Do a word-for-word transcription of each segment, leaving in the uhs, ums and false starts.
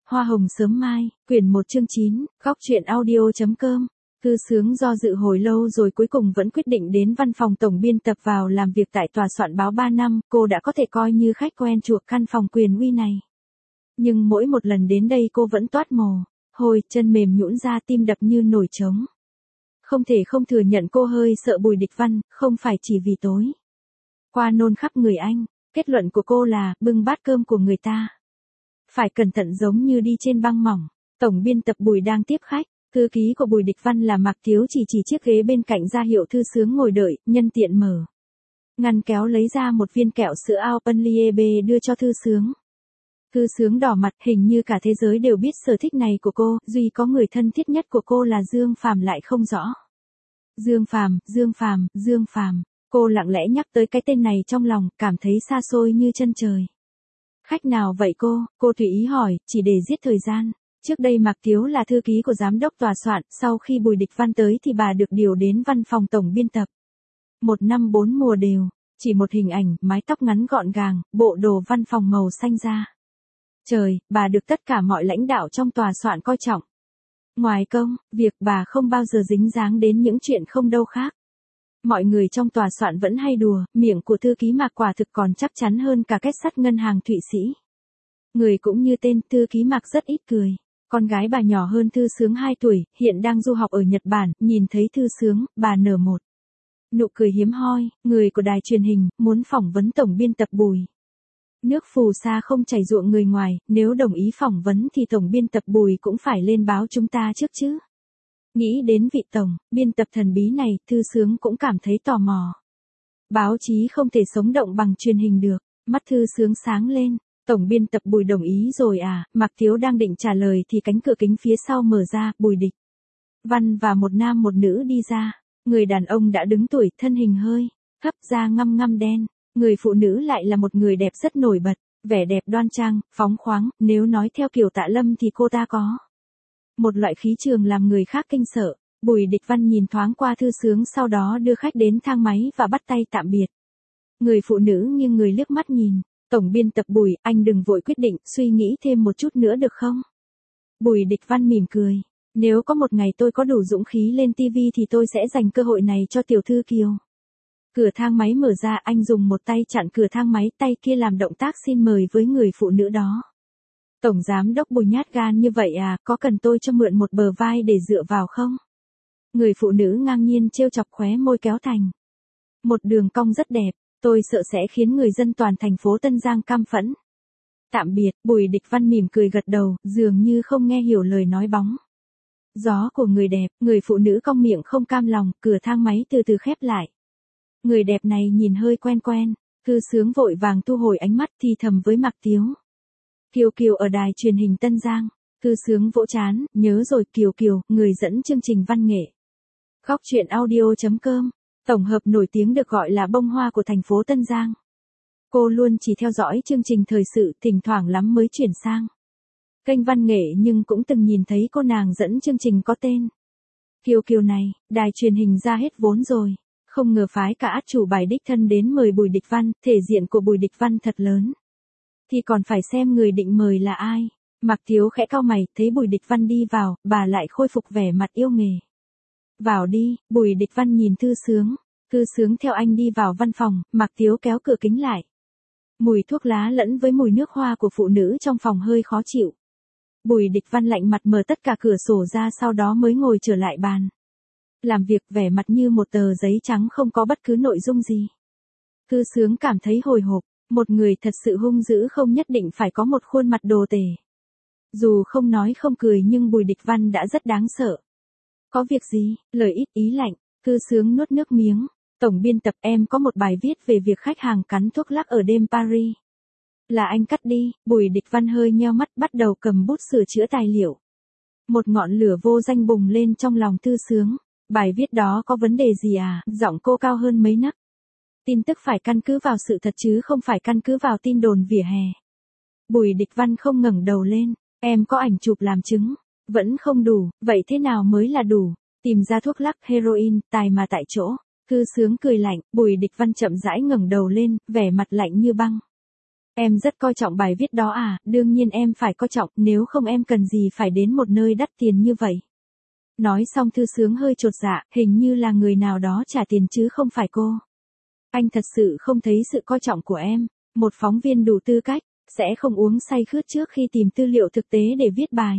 Hoa hồng sớm mai, quyển một chương chín, góc truyện audio.com. Thư Sướng do dự hồi lâu rồi cuối cùng vẫn quyết định đến văn phòng tổng biên tập vào làm việc tại tòa soạn báo ba năm, cô đã có thể coi như khách quen thuộc căn phòng quyền uy này. Nhưng mỗi một lần đến đây cô vẫn toát mồ hôi, chân mềm nhũn ra, tim đập như nổi trống. Không thể không thừa nhận cô hơi sợ Bùi Địch Văn, không phải chỉ vì tối qua nôn khắp người anh. Kết luận của cô là, bưng bát cơm của người ta phải cẩn thận giống như đi trên băng mỏng. Tổng biên tập Bùi đang tiếp khách, thư ký của Bùi Địch Văn là Mạc Thiếu chỉ chỉ chiếc ghế bên cạnh ra hiệu Thư Sướng ngồi đợi, nhân tiện mở ngăn kéo lấy ra một viên kẹo sữa Alpenliebe đưa cho Thư Sướng. Thư Sướng đỏ mặt, hình như cả thế giới đều biết sở thích này của cô, duy có người thân thiết nhất của cô là Dương Phàm lại không rõ. Dương Phàm, Dương Phàm, Dương Phàm. Cô lặng lẽ nhắc tới cái tên này trong lòng, cảm thấy xa xôi như chân trời. Khách nào vậy cô? Cô tùy ý hỏi, chỉ để giết thời gian. Trước đây Mạc Thiếu là thư ký của giám đốc tòa soạn, sau khi Bùi Địch Văn tới thì bà được điều đến văn phòng tổng biên tập. Một năm bốn mùa đều, chỉ một hình ảnh, mái tóc ngắn gọn gàng, bộ đồ văn phòng màu xanh da trời, bà được tất cả mọi lãnh đạo trong tòa soạn coi trọng. Ngoài công việc, bà không bao giờ dính dáng đến những chuyện không đâu khác. Mọi người trong tòa soạn vẫn hay đùa, miệng của thư ký Mạc quả thực còn chắc chắn hơn cả kết sắt ngân hàng Thụy Sĩ. Người cũng như tên, thư ký Mạc rất ít cười. Con gái bà nhỏ hơn Thư Sướng hai tuổi, hiện đang du học ở Nhật Bản, nhìn thấy Thư Sướng, bà nở một nụ cười hiếm hoi. Người của đài truyền hình, muốn phỏng vấn tổng biên tập Bùi. Nước phù sa không chảy ruộng người ngoài, nếu đồng ý phỏng vấn thì tổng biên tập Bùi cũng phải lên báo chúng ta trước chứ. Nghĩ đến vị tổng biên tập thần bí này, Thư Sướng cũng cảm thấy tò mò. Báo chí không thể sống động bằng truyền hình được. Mắt Thư Sướng sáng lên. Tổng biên tập Bùi đồng ý rồi à? Mạc Thiếu đang định trả lời thì cánh cửa kính phía sau mở ra, Bùi Địch Văn và một nam một nữ đi ra. Người đàn ông đã đứng tuổi, thân hình hơi thấp, da ngăm ngăm đen. Người phụ nữ lại là một người đẹp rất nổi bật, vẻ đẹp đoan trang, phóng khoáng, nếu nói theo kiểu Tạ Lâm thì cô ta có một loại khí trường làm người khác kinh sợ. Bùi Địch Văn nhìn thoáng qua Thư Sướng, sau đó đưa khách đến thang máy và bắt tay tạm biệt. Người phụ nữ nghiêng người liếc mắt nhìn. Tổng biên tập Bùi, anh đừng vội quyết định, suy nghĩ thêm một chút nữa được không? Bùi Địch Văn mỉm cười. Nếu có một ngày tôi có đủ dũng khí lên ti vi thì tôi sẽ dành cơ hội này cho tiểu thư Kiều. Cửa thang máy mở ra, anh dùng một tay chặn cửa thang máy, tay kia làm động tác xin mời với người phụ nữ đó. Tổng giám đốc Bùi nhát gan như vậy à, có cần tôi cho mượn một bờ vai để dựa vào không? Người phụ nữ ngang nhiên trêu chọc, khóe môi kéo thành một đường cong rất đẹp, tôi sợ sẽ khiến người dân toàn thành phố Tân Giang căm phẫn. Tạm biệt, Bùi Địch Văn mỉm cười gật đầu, dường như không nghe hiểu lời nói bóng gió của người đẹp. Người phụ nữ cong miệng không cam lòng, cửa thang máy từ từ khép lại. Người đẹp này nhìn hơi quen quen. Thư Sướng vội vàng thu hồi ánh mắt, thì thầm với Mạc Thiếu. Kiều Kiều ở đài truyền hình Tân Giang. Thư Sướng vỗ trán, nhớ rồi, Kiều Kiều, người dẫn chương trình văn nghệ. Góc truyện audio.com. Tổng hợp nổi tiếng được gọi là bông hoa của thành phố Tân Giang. Cô luôn chỉ theo dõi chương trình thời sự, thỉnh thoảng lắm mới chuyển sang kênh văn nghệ, nhưng cũng từng nhìn thấy cô nàng dẫn chương trình có tên Kiều Kiều này. Đài truyền hình ra hết vốn rồi, không ngờ phái cả át chủ bài đích thân đến mời Bùi Địch Văn. Thể diện của Bùi Địch Văn thật lớn, thì còn phải xem người định mời là ai. Mạc Thiếu khẽ cau mày, thấy Bùi Địch Văn đi vào, bà lại khôi phục vẻ mặt yêu nghề. Vào đi. Bùi Địch Văn nhìn Thư Sướng. Thư Sướng theo anh đi vào văn phòng. Mạc Thiếu kéo cửa kính lại. Mùi thuốc lá lẫn với mùi nước hoa của phụ nữ trong phòng hơi khó chịu. Bùi Địch Văn lạnh mặt mở tất cả cửa sổ ra, sau đó mới ngồi trở lại bàn làm việc, vẻ mặt như một tờ giấy trắng, không có bất cứ nội dung gì. Thư Sướng cảm thấy hồi hộp. Một người thật sự hung dữ không nhất định phải có một khuôn mặt đồ tể. Dù không nói không cười nhưng Bùi Địch Văn đã rất đáng sợ. Có việc gì? Lời ít ý lạnh. Thư Sướng nuốt nước miếng. Tổng biên tập, em có một bài viết về việc khách hàng cắn thuốc lắc ở đêm Paris. Là anh cắt đi. Bùi Địch Văn hơi nheo mắt, bắt đầu cầm bút sửa chữa tài liệu. Một ngọn lửa vô danh bùng lên trong lòng Thư Sướng. Bài viết đó có vấn đề gì à? Giọng cô cao hơn mấy nấc. Tin tức phải căn cứ vào sự thật chứ không phải căn cứ vào tin đồn vỉa hè. Bùi Địch Văn không ngẩng đầu lên. Em có ảnh chụp làm chứng. Vẫn không đủ, vậy thế nào mới là đủ? Tìm ra thuốc lắc, heroin, tài mà tại chỗ. Thư Sướng cười lạnh. Bùi Địch Văn chậm rãi ngẩng đầu lên, vẻ mặt lạnh như băng. Em rất coi trọng bài viết đó à, đương nhiên em phải coi trọng, nếu không em cần gì phải đến một nơi đắt tiền như vậy. Nói xong Thư Sướng hơi chột dạ, hình như là người nào đó trả tiền chứ không phải cô. Anh thật sự không thấy sự coi trọng của em, một phóng viên đủ tư cách, sẽ không uống say khướt trước khi tìm tư liệu thực tế để viết bài.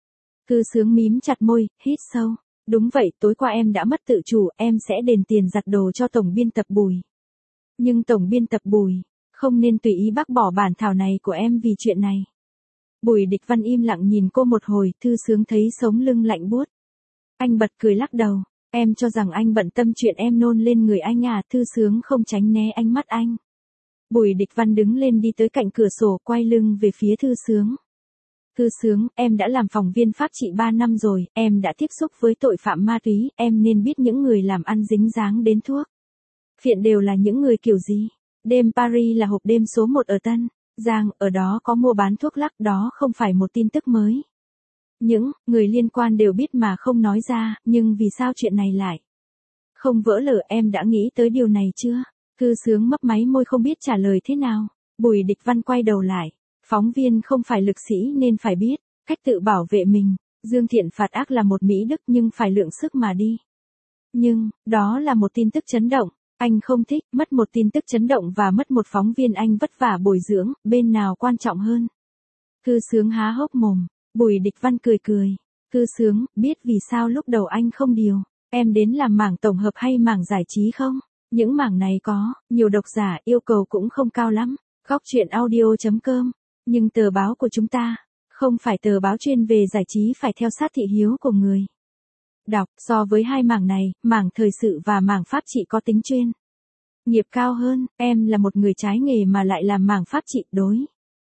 Thư Sướng mím chặt môi, hít sâu. Đúng vậy, tối qua em đã mất tự chủ, em sẽ đền tiền giặt đồ cho tổng biên tập Bùi. Nhưng tổng biên tập Bùi, không nên tùy ý bác bỏ bản thảo này của em vì chuyện này. Bùi Địch Văn im lặng nhìn cô một hồi, Thư Sướng thấy sống lưng lạnh buốt. Anh bật cười lắc đầu, em cho rằng anh bận tâm chuyện em nôn lên người anh à, Thư Sướng không tránh né ánh mắt anh. Bùi Địch Văn đứng lên đi tới cạnh cửa sổ, quay lưng về phía Thư Sướng. Thư Sướng, em đã làm phóng viên pháp trị ba năm rồi, em đã tiếp xúc với tội phạm ma túy, em nên biết những người làm ăn dính dáng đến thuốc phiện đều là những người kiểu gì. Đêm Paris là hộp đêm số một ở Tân Giang, ở đó có mua bán thuốc lắc, đó không phải một tin tức mới. Những người liên quan đều biết mà không nói ra, nhưng vì sao chuyện này lại không vỡ lở, em đã nghĩ tới điều này chưa? Thư Sướng mấp máy môi không biết trả lời thế nào. Bùi Địch Văn quay đầu lại. Phóng viên không phải lực sĩ nên phải biết cách tự bảo vệ mình. Dương thiện phạt ác là một mỹ đức nhưng phải lượng sức mà đi. Nhưng, đó là một tin tức chấn động. Anh không thích, mất một tin tức chấn động và mất một phóng viên anh vất vả bồi dưỡng, bên nào quan trọng hơn? Thư Sướng há hốc mồm. Bùi Địch Văn cười cười. Thư Sướng, biết vì sao lúc đầu anh không điều em đến làm mảng tổng hợp hay mảng giải trí không? Những mảng này có nhiều độc giả, yêu cầu cũng không cao lắm. Góc truyện audio chấm com. Nhưng tờ báo của chúng ta không phải tờ báo chuyên về giải trí, phải theo sát thị hiếu của người đọc. So với hai mảng này, mảng thời sự và mảng pháp trị có tính chuyên nghiệp cao hơn. Em là một người trái nghề mà lại làm mảng pháp trị, đối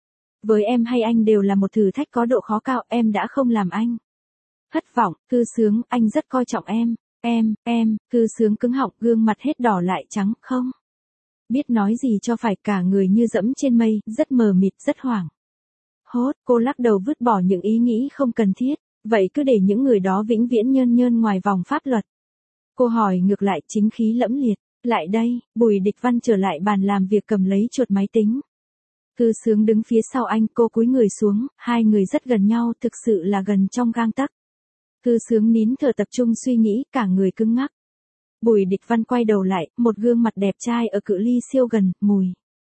với em hay anh đều là một thử thách có độ khó cao. Em đã không làm anh thất vọng. Thư Sướng, anh rất coi trọng em. Em, em, Thư Sướng cứng họng, gương mặt hết đỏ lại trắng, không biết nói gì cho phải, cả người như dẫm trên mây, rất mờ mịt, rất hoảng hốt. Cô lắc đầu vứt bỏ những ý nghĩ không cần thiết, vậy cứ để những người đó vĩnh viễn nhơn nhơn ngoài vòng pháp luật. Cô hỏi ngược lại, chính khí lẫm liệt. Lại đây. Bùi Địch Văn trở lại bàn làm việc, cầm lấy chuột máy tính. Thư Sướng đứng phía sau anh, cô cúi người xuống, hai người rất gần nhau, thực sự là gần trong gang tấc. Thư Sướng nín thở tập trung suy nghĩ, cả người cứng ngắc. Bùi Địch Văn quay đầu lại, một gương mặt đẹp trai ở cự ly siêu gần, mùi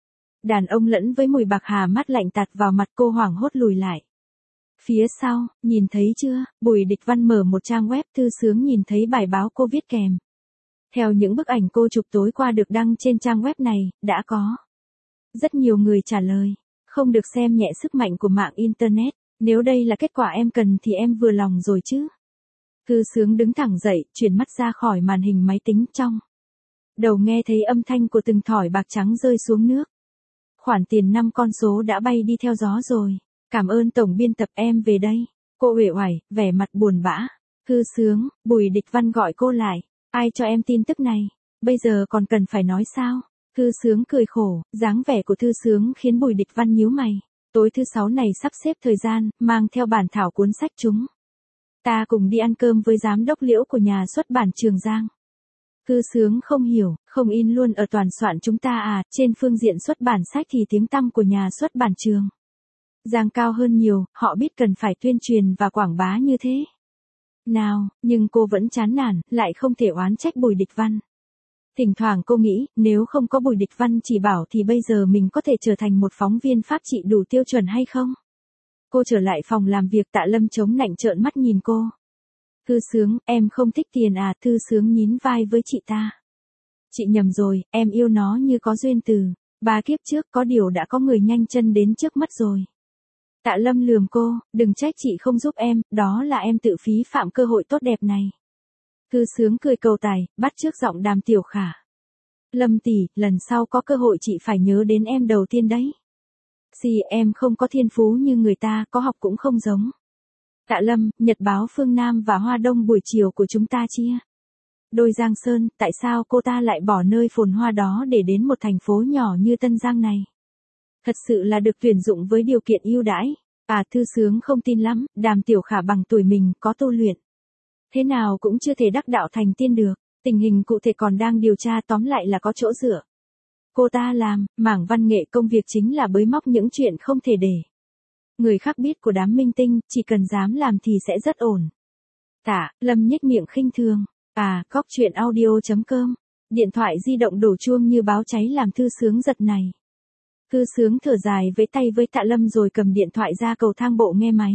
đàn ông lẫn với mùi bạc hà mát lạnh tạt vào mặt, cô hoảng hốt lùi lại. Phía sau, nhìn thấy chưa? Bùi Địch Văn mở một trang web, Thư Sướng nhìn thấy bài báo cô viết kèm theo những bức ảnh cô chụp tối qua được đăng trên trang web này, đã có rất nhiều người trả lời. Không được xem nhẹ sức mạnh của mạng Internet. Nếu đây là kết quả em cần thì em vừa lòng rồi chứ. Thư Sướng đứng thẳng dậy, chuyển mắt ra khỏi màn hình máy tính, trong đầu nghe thấy âm thanh của từng thỏi bạc trắng rơi xuống nước. Khoản tiền năm con số đã bay đi theo gió rồi. Cảm ơn tổng biên tập, em về đây. Cô uể oải, vẻ mặt buồn bã. Thư Sướng, Bùi Địch Văn gọi cô lại. Ai cho em tin tức này? Bây giờ còn cần phải nói sao? Thư Sướng cười khổ, dáng vẻ của Thư Sướng khiến Bùi Địch Văn nhíu mày. Tối thứ sáu này sắp xếp thời gian, mang theo bản thảo cuốn sách chúng ta cùng đi ăn cơm với giám đốc Liễu của nhà xuất bản Trường Giang. Thư Sướng không hiểu, không in luôn ở toàn soạn chúng ta à? Trên phương diện xuất bản sách thì tiếng tăm của nhà xuất bản Trường Giang cao hơn nhiều, họ biết cần phải tuyên truyền và quảng bá như thế nào, nhưng cô vẫn chán nản, lại không thể oán trách Bùi Địch Văn. Thỉnh thoảng cô nghĩ, nếu không có Bùi Địch Văn chỉ bảo thì bây giờ mình có thể trở thành một phóng viên pháp trị đủ tiêu chuẩn hay không? Cô trở lại phòng làm việc, Tạ Lâm chống nạnh trợn mắt nhìn cô. Thư Sướng, em không thích tiền à? Thư Sướng nhún vai với chị ta. Chị nhầm rồi, em yêu nó như có duyên từ ba kiếp trước, có điều đã có người nhanh chân đến trước mắt rồi. Tạ Lâm lườm cô, đừng trách chị không giúp em, đó là em tự phí phạm cơ hội tốt đẹp này. Thư Sướng cười cầu tài, bắt chước giọng Đàm Tiểu Khả. Lâm tỷ, lần sau có cơ hội chị phải nhớ đến em đầu tiên đấy. Xì, em không có thiên phú như người ta, có học cũng không giống. Tạ Lâm, Nhật báo Phương Nam và Hoa Đông buổi chiều của chúng ta chia đôi Giang Sơn, tại sao cô ta lại bỏ nơi phồn hoa đó để đến một thành phố nhỏ như Tân Giang này? Thật sự là được tuyển dụng với điều kiện ưu đãi. À, Thư Sướng không tin lắm, Đàm Tiểu Khả bằng tuổi mình, có tu luyện thế nào cũng chưa thể đắc đạo thành tiên được. Tình hình cụ thể còn đang điều tra, tóm lại là có chỗ dựa. Cô ta làm, mảng văn nghệ công việc chính là bới móc những chuyện không thể để người khác biết của đám minh tinh, chỉ cần dám làm thì sẽ rất ổn. Tạ, Lâm nhếch miệng khinh thường. À, góc chuyện audio.com. Điện thoại di động đổ chuông như báo cháy làm Thư Sướng giật này. Thư Sướng thở dài với tay với Tạ Lâm rồi cầm điện thoại ra cầu thang bộ nghe máy.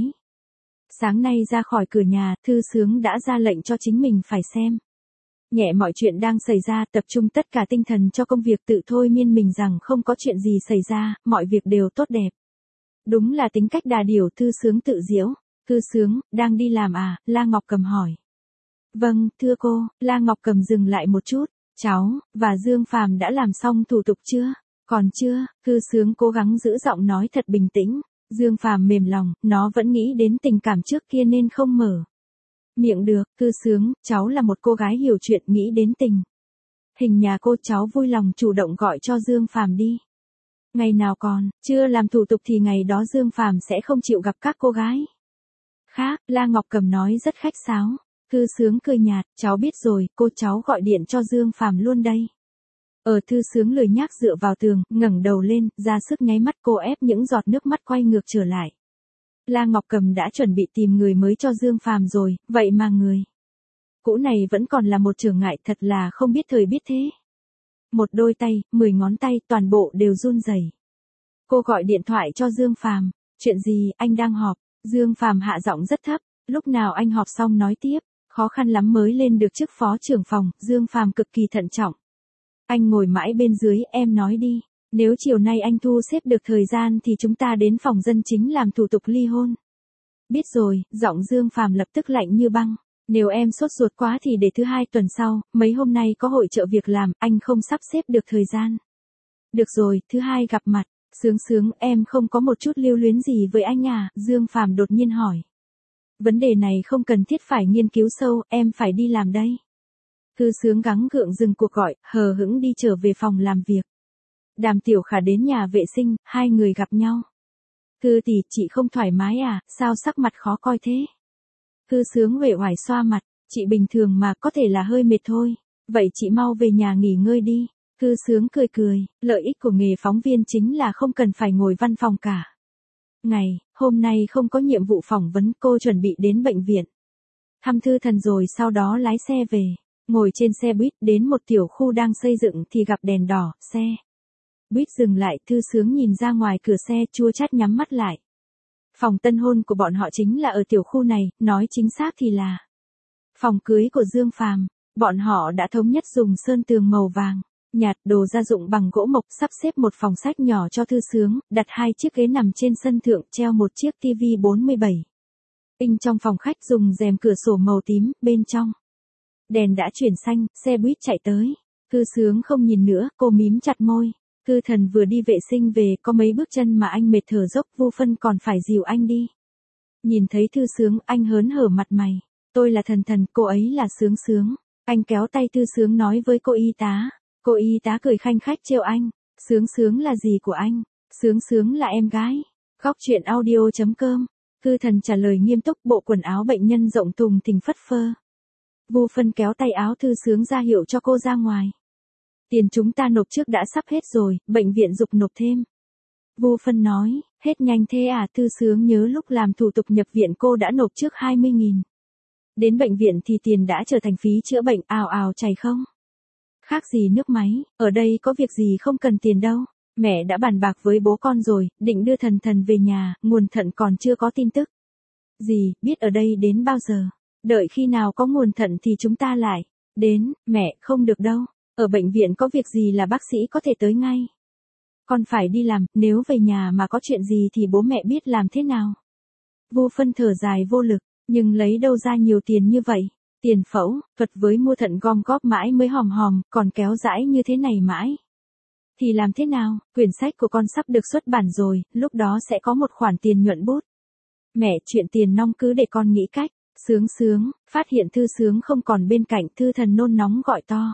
Sáng nay ra khỏi cửa nhà, Thư Sướng đã ra lệnh cho chính mình phải xem nhẹ mọi chuyện đang xảy ra, tập trung tất cả tinh thần cho công việc, tự thôi miên mình rằng không có chuyện gì xảy ra, mọi việc đều tốt đẹp. Đúng là tính cách đà điểu, Thư Sướng tự giễu. Thư Sướng, đang đi làm à? La Ngọc Cầm hỏi. Vâng, thưa cô. La Ngọc Cầm dừng lại một chút. Cháu, và Dương Phàm đã làm xong thủ tục chưa? Còn chưa. Thư Sướng cố gắng giữ giọng nói thật bình tĩnh. Dương Phàm mềm lòng, nó vẫn nghĩ đến tình cảm trước kia nên không mở miệng được. Thư Sướng, cháu là một cô gái hiểu chuyện, nghĩ đến tình hình nhà cô, cháu vui lòng chủ động gọi cho Dương Phàm đi. Ngày nào còn chưa làm thủ tục thì ngày đó Dương Phàm sẽ không chịu gặp các cô gái khác. La Ngọc Cầm nói rất khách sáo. Thư Sướng cười nhạt, cháu biết rồi, cô, cháu gọi điện cho Dương Phàm luôn đây. Ở Thư Sướng lười nhác dựa vào tường, ngẩng đầu lên, ra sức nháy mắt, cô ép những giọt nước mắt quay ngược trở lại. La Ngọc Cầm đã chuẩn bị tìm người mới cho Dương Phàm rồi, vậy mà người cũ này vẫn còn là một trở ngại, thật là không biết thời biết thế. Một đôi tay, mười ngón tay, toàn bộ đều run rẩy. Cô gọi điện thoại cho Dương Phàm. Chuyện gì, anh đang họp. Dương Phàm hạ giọng rất thấp. Lúc nào anh họp xong nói tiếp. Khó khăn lắm mới lên được chức phó trưởng phòng. Dương Phàm cực kỳ thận trọng. Anh ngồi mãi bên dưới, em nói đi. Nếu chiều nay anh thu xếp được thời gian thì chúng ta đến phòng dân chính làm thủ tục ly hôn. Biết rồi, giọng Dương Phàm lập tức lạnh như băng. Nếu em sốt ruột quá thì để thứ hai tuần sau, mấy hôm nay có hội chợ việc làm, anh không sắp xếp được thời gian. Được rồi, thứ hai gặp mặt. Sướng Sướng, em không có một chút lưu luyến gì với anh à? Dương Phàm đột nhiên hỏi. Vấn đề này không cần thiết phải nghiên cứu sâu, em phải đi làm đây. Thư Sướng gắng gượng dừng cuộc gọi, hờ hững đi trở về phòng làm việc. Đàm Tiểu Khả đến nhà vệ sinh, hai người gặp nhau. Thư tỷ, chị không thoải mái à, sao sắc mặt khó coi thế? Thư Sướng uể oải xoa mặt, chị bình thường mà, có thể là hơi mệt thôi. Vậy chị mau về nhà nghỉ ngơi đi. Thư Sướng cười cười, lợi ích của nghề phóng viên chính là không cần phải ngồi văn phòng cả ngày. Hôm nay không có nhiệm vụ phỏng vấn, cô chuẩn bị đến bệnh viện thăm Thư Thần rồi sau đó lái xe về. Ngồi trên xe buýt đến một tiểu khu đang xây dựng thì gặp đèn đỏ, xe buýt dừng lại. Thư Sướng nhìn ra ngoài cửa xe, chua chát nhắm mắt lại. Phòng tân hôn của bọn họ chính là ở tiểu khu này, nói chính xác thì là phòng cưới của Dương Phàm. Bọn họ đã thống nhất dùng sơn tường màu vàng nhạt, đồ gia dụng bằng gỗ mộc, sắp xếp một phòng sách nhỏ cho Thư Sướng, đặt hai chiếc ghế nằm trên sân thượng, treo một chiếc tivi bốn mươi bảy inch trong phòng khách, dùng rèm cửa sổ màu tím, bên trong đèn đã chuyển xanh, xe buýt chạy tới. Thư Sướng không nhìn nữa, cô mím chặt môi. Thư Thần vừa đi vệ sinh về, có mấy bước chân mà anh mệt thở dốc, Vu Phân còn phải dìu anh đi. Nhìn thấy Thư Sướng, anh hớn hở mặt mày. Tôi là Thần Thần, cô ấy là Sướng Sướng. Anh kéo tay Thư Sướng nói với cô y tá. Cô y tá cười khanh khách trêu anh. Sướng Sướng là gì của anh? Sướng Sướng là em gái. Góc chuyện audio.com. Thư Thần trả lời nghiêm túc, bộ quần áo bệnh nhân rộng thùng thình phất phơ. Vu Phân kéo tay áo Thư Sướng ra hiệu cho cô ra ngoài. Tiền chúng ta nộp trước đã sắp hết rồi, bệnh viện giục nộp thêm. Vu Phân nói, hết nhanh thế à? Thư Sướng nhớ lúc làm thủ tục nhập viện cô đã nộp trước hai mươi nghìn. Đến bệnh viện thì tiền đã trở thành phí chữa bệnh, ào ào chảy không? Khác gì nước máy, ở đây có việc gì không cần tiền đâu. Mẹ đã bàn bạc với bố con rồi, định đưa Thần Thần về nhà, nguồn thận còn chưa có tin tức gì, biết ở đây đến bao giờ. Đợi khi nào có nguồn thận thì chúng ta lại đến. Mẹ, không được đâu. Ở bệnh viện có việc gì là bác sĩ có thể tới ngay. Con phải đi làm, nếu về nhà mà có chuyện gì thì bố mẹ biết làm thế nào. Vu Phân thở dài vô lực, nhưng lấy đâu ra nhiều tiền như vậy. Tiền phẫu thuật với mua thận gom góp mãi mới hòm hòm, còn kéo dãi như thế này mãi thì làm thế nào? Quyển sách của con sắp được xuất bản rồi, lúc đó sẽ có một khoản tiền nhuận bút. Mẹ, chuyện tiền nong cứ để con nghĩ cách. Sướng Sướng, phát hiện Thư Sướng không còn bên cạnh, Thư Thần nôn nóng gọi to.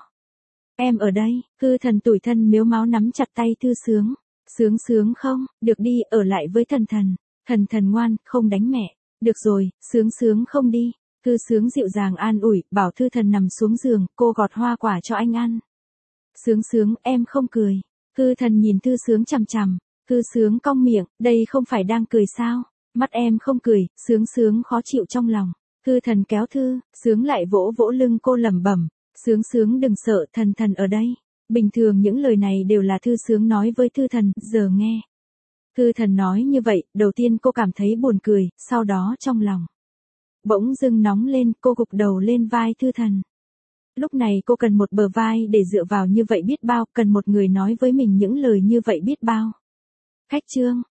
Em ở đây. Thư Thần tủi thân mếu máo nắm chặt tay Thư Sướng. Sướng Sướng không, được đi, ở lại với Thần Thần. Thần Thần ngoan, không đánh mẹ. Được rồi, Sướng Sướng không đi. Thư Sướng dịu dàng an ủi, bảo Thư Thần nằm xuống giường, cô gọt hoa quả cho anh ăn. Sướng Sướng, em không cười. Thư Thần nhìn Thư Sướng chằm chằm, Thư Sướng cong miệng, đây không phải đang cười sao? Mắt em không cười, Sướng Sướng khó chịu trong lòng. Thư Thần kéo Thư Sướng lại vỗ vỗ lưng cô lẩm bẩm, Sướng Sướng đừng sợ, Thần Thần ở đây. Bình thường những lời này đều là Thư Sướng nói với Thư Thần, giờ nghe. Thư Thần nói như vậy, đầu tiên cô cảm thấy buồn cười, sau đó trong lòng bỗng dưng nóng lên, cô gục đầu lên vai Thư Thần. Lúc này cô cần một bờ vai để dựa vào như vậy biết bao, cần một người nói với mình những lời như vậy biết bao. Khách trương.